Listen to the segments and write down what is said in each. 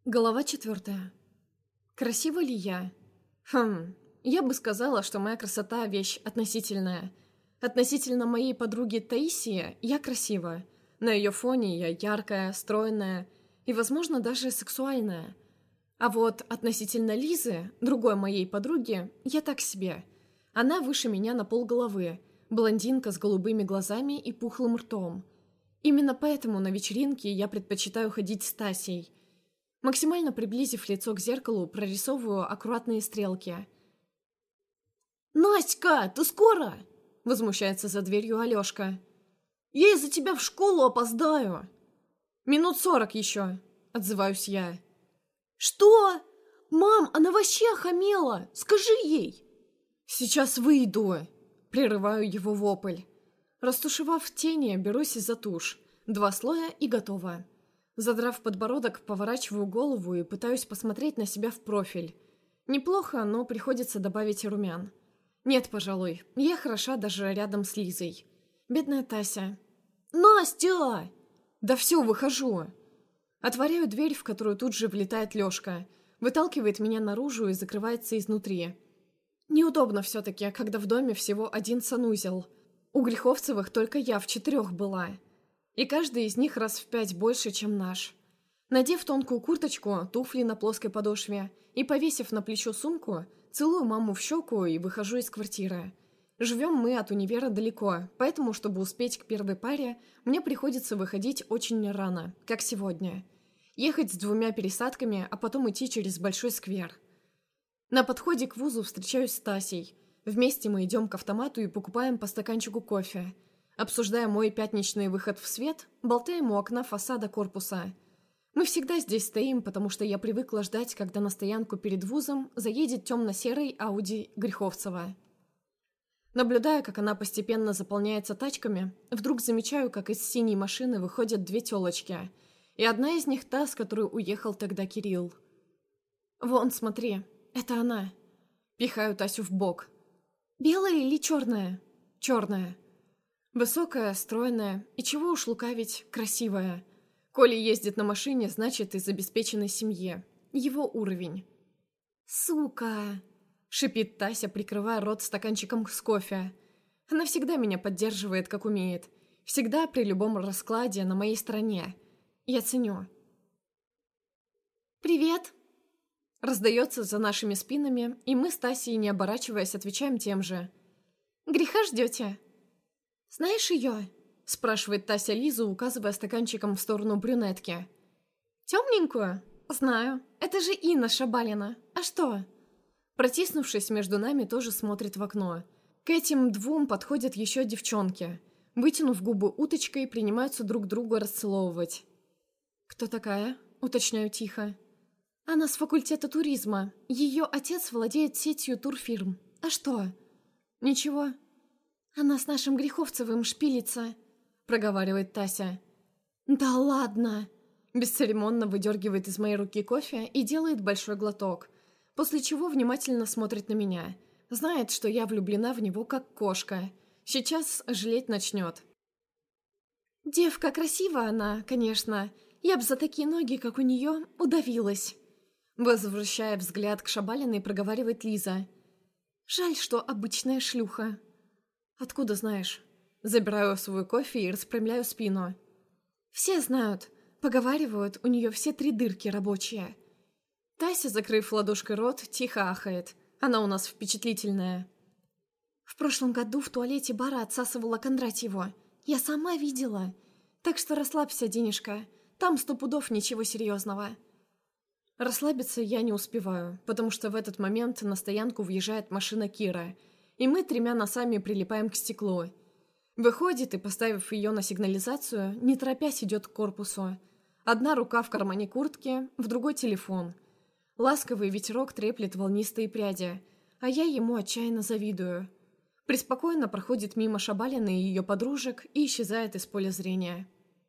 Глава 4. Красива ли я? Я бы сказала, что моя красота – вещь относительная. Относительно моей подруги Таисии я красива. На ее фоне я яркая, стройная и, возможно, даже сексуальная. А вот относительно Лизы, другой моей подруги, я так себе. Она выше меня на полголовы, блондинка с голубыми глазами и пухлым ртом. Именно поэтому на вечеринке я предпочитаю ходить с Тасей. Максимально приблизив лицо к зеркалу, прорисовываю аккуратные стрелки. «Настя, ты скоро?» — возмущается за дверью Алешка. «Я из-за тебя в школу опоздаю!» «Минут 40 еще», — отзываюсь я. «Что? Мам, она вообще охамела! Скажи ей!» «Сейчас выйду!» — прерываю его вопль. Растушевав тени, берусь за тушь. 2 слоя и готово. Задрав подбородок, поворачиваю голову и пытаюсь посмотреть на себя в профиль. Неплохо, но приходится добавить румян. Нет, пожалуй, я хороша даже рядом с Лизой. Бедная Тася. «Настя!» «Да все, выхожу!» Отворяю дверь, в которую тут же влетает Лешка. Выталкивает меня наружу и закрывается изнутри. Неудобно все-таки, когда в доме всего 1 санузел. У Греховцевых только я в 4 была. И каждый из них раз в 5 больше, чем наш. Надев тонкую курточку, туфли на плоской подошве и повесив на плечо сумку, целую маму в щеку и выхожу из квартиры. Живем мы от универа далеко, поэтому, чтобы успеть к первой паре, мне приходится выходить очень рано, как сегодня. Ехать с 2 пересадками, а потом идти через большой сквер. На подходе к вузу встречаюсь с Тасей. Вместе мы идем к автомату и покупаем по стаканчику кофе. Обсуждая мой пятничный выход в свет, болтаем у окна фасада корпуса. Мы всегда здесь стоим, потому что я привыкла ждать, когда на стоянку перед вузом заедет темно-серый Ауди Греховцева. Наблюдая, как она постепенно заполняется тачками, вдруг замечаю, как из синей машины выходят 2 тёлочки. И одна из них та, с которой уехал тогда Кирилл. «Вон, смотри, это она». Пихаю Тасю в бок. «Белая или черная?» «Черная». Высокая, стройная и, чего уж лукавить, красивая. Коля ездит на машине, значит, из обеспеченной семьи. Его уровень. «Сука!» — шипит Тася, прикрывая рот стаканчиком с кофе. Она всегда меня поддерживает, как умеет. Всегда при любом раскладе на моей стороне. Я ценю. «Привет!» Раздается за нашими спинами, и мы с Тасей, не оборачиваясь, отвечаем тем же. «Греха ждете?» «Знаешь ее?» — спрашивает Тася Лизу, указывая стаканчиком в сторону брюнетки. «Темненькую? Знаю. Это же Инна Шабалина. А что?» Протиснувшись между нами, тоже смотрит в окно. К этим 2 подходят еще девчонки. Вытянув губы уточкой, принимаются друг друга расцеловывать. «Кто такая?» — уточняю тихо. «Она с факультета туризма. Ее отец владеет сетью турфирм. А что?» «Ничего». «Она с нашим Греховцевым шпилится», — проговаривает Тася. «Да ладно!» Бесцеремонно выдергивает из моей руки кофе и делает большой глоток, после чего внимательно смотрит на меня. Знает, что я влюблена в него как кошка. Сейчас жалеть начнет. «Девка красивая она, конечно. Я б за такие ноги, как у нее, удавилась». Возвращая взгляд к Шабалиной, проговаривает Лиза. «Жаль, что обычная шлюха». «Откуда знаешь?» Забираю свой кофе и распрямляю спину. «Все знают. Поговаривают, у нее все 3 дырки рабочие». Тася, закрыв ладошкой рот, тихо ахает. Она у нас впечатлительная. «В прошлом году в туалете бара отсасывала Кондратьеву. Я сама видела. Так что расслабься, Денежка. Там 100 пудов ничего серьезного». Расслабиться я не успеваю, потому что в этот момент на стоянку въезжает машина Кира, и мы 3 носами прилипаем к стеклу. Выходит и, поставив ее на сигнализацию, не торопясь идет к корпусу. Одна рука в кармане куртки, в другой телефон. Ласковый ветерок треплет волнистые пряди, а я ему отчаянно завидую. Преспокойно проходит мимо Шабалины и ее подружек и исчезает из поля зрения.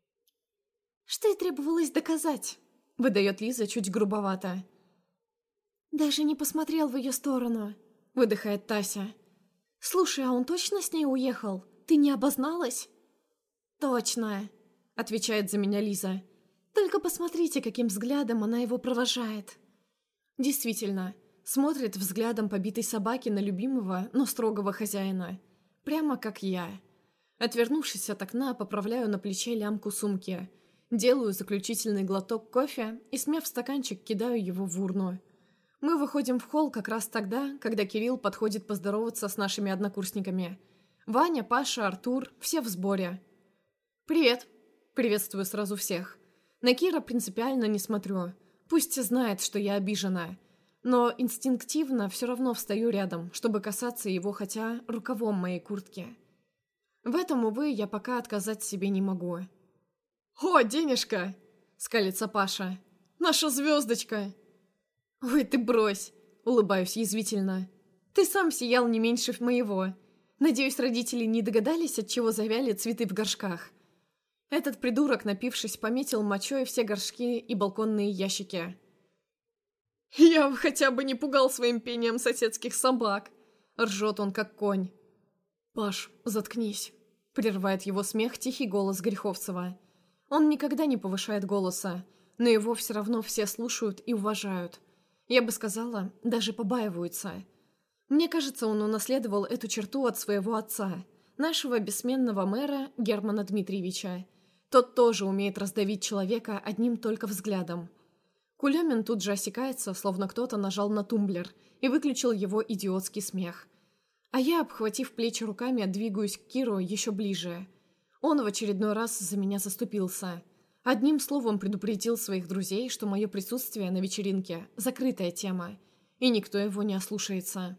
«Что и требовалось доказать», — выдает Лиза чуть грубовато. «Даже не посмотрел в ее сторону», — выдыхает Тася. «Слушай, а он точно с ней уехал? Ты не обозналась?» «Точно», — отвечает за меня Лиза. Только посмотрите, каким взглядом она его провожает. Действительно, смотрит взглядом побитой собаки на любимого, но строгого хозяина. Прямо как я. Отвернувшись от окна, поправляю на плече лямку сумки. Делаю заключительный глоток кофе и, смяв стаканчик, кидаю его в урну. Мы выходим в холл как раз тогда, когда Кирилл подходит поздороваться с нашими однокурсниками. Ваня, Паша, Артур – все в сборе. «Привет!» – приветствую сразу всех. На Кира принципиально не смотрю. Пусть знает, что я обижена. Но инстинктивно все равно встаю рядом, чтобы касаться его хотя рукавом моей куртки. В этом, увы, я пока отказать себе не могу. «О, денежка!» – скалится Паша. «Наша звездочка!» «Ой, ты брось!» – улыбаюсь язвительно. «Ты сам сиял не меньше моего. Надеюсь, родители не догадались, от чего завяли цветы в горшках». Этот придурок, напившись, пометил мочой все горшки и балконные ящики. «Я хотя бы не пугал своим пением соседских собак!» — ржет он, как конь. «Паш, заткнись!» — прерывает его смех тихий голос Греховцева. Он никогда не повышает голоса, но его все равно все слушают и уважают. Я бы сказала, даже побаиваются. Мне кажется, он унаследовал эту черту от своего отца, нашего бессменного мэра Германа Дмитриевича. Тот тоже умеет раздавить человека одним только взглядом. Кулемин тут же осекается, словно кто-то нажал на тумблер и выключил его идиотский смех. А я, обхватив плечи руками, двигаюсь к Киру еще ближе. Он в очередной раз за меня заступился. Одним словом предупредил своих друзей, что мое присутствие на вечеринке – закрытая тема, и никто его не ослушается.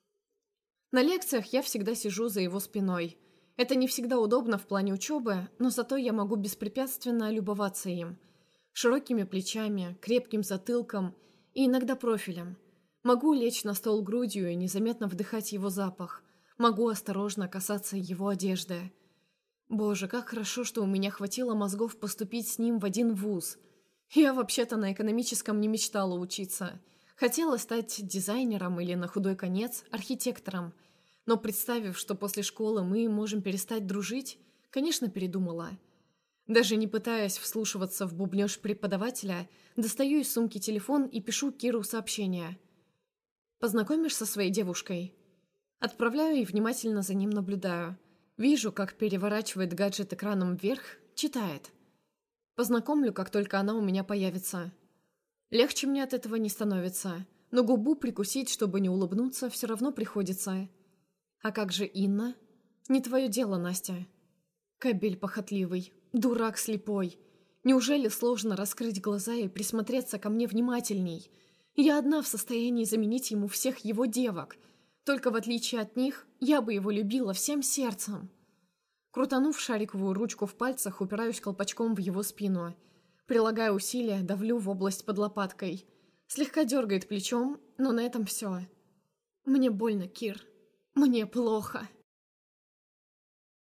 На лекциях я всегда сижу за его спиной. Это не всегда удобно в плане учебы, но зато я могу беспрепятственно любоваться им. Широкими плечами, крепким затылком и иногда профилем. Могу лечь на стол грудью и незаметно вдыхать его запах. Могу осторожно касаться его одежды. Боже, как хорошо, что у меня хватило мозгов поступить с ним в один вуз. Я вообще-то на экономическом не мечтала учиться. Хотела стать дизайнером или, на худой конец, архитектором. Но представив, что после школы мы можем перестать дружить, конечно, передумала. Даже не пытаясь вслушиваться в бубнёж преподавателя, достаю из сумки телефон и пишу Киру сообщение. «Познакомишь со своей девушкой?» Отправляю и внимательно за ним наблюдаю. Вижу, как переворачивает гаджет экраном вверх, читает. Познакомлю, как только она у меня появится. Легче мне от этого не становится, но губу прикусить, чтобы не улыбнуться, все равно приходится. А как же Инна? Не твое дело, Настя. Кобель похотливый, дурак слепой. Неужели сложно раскрыть глаза и присмотреться ко мне внимательней? Я одна в состоянии заменить ему всех его девок. Только в отличие от них, я бы его любила всем сердцем. Крутанув шариковую ручку в пальцах, упираюсь колпачком в его спину. Прилагая усилия, давлю в область под лопаткой. Слегка дергает плечом, но на этом все. Мне больно, Кир. Мне плохо.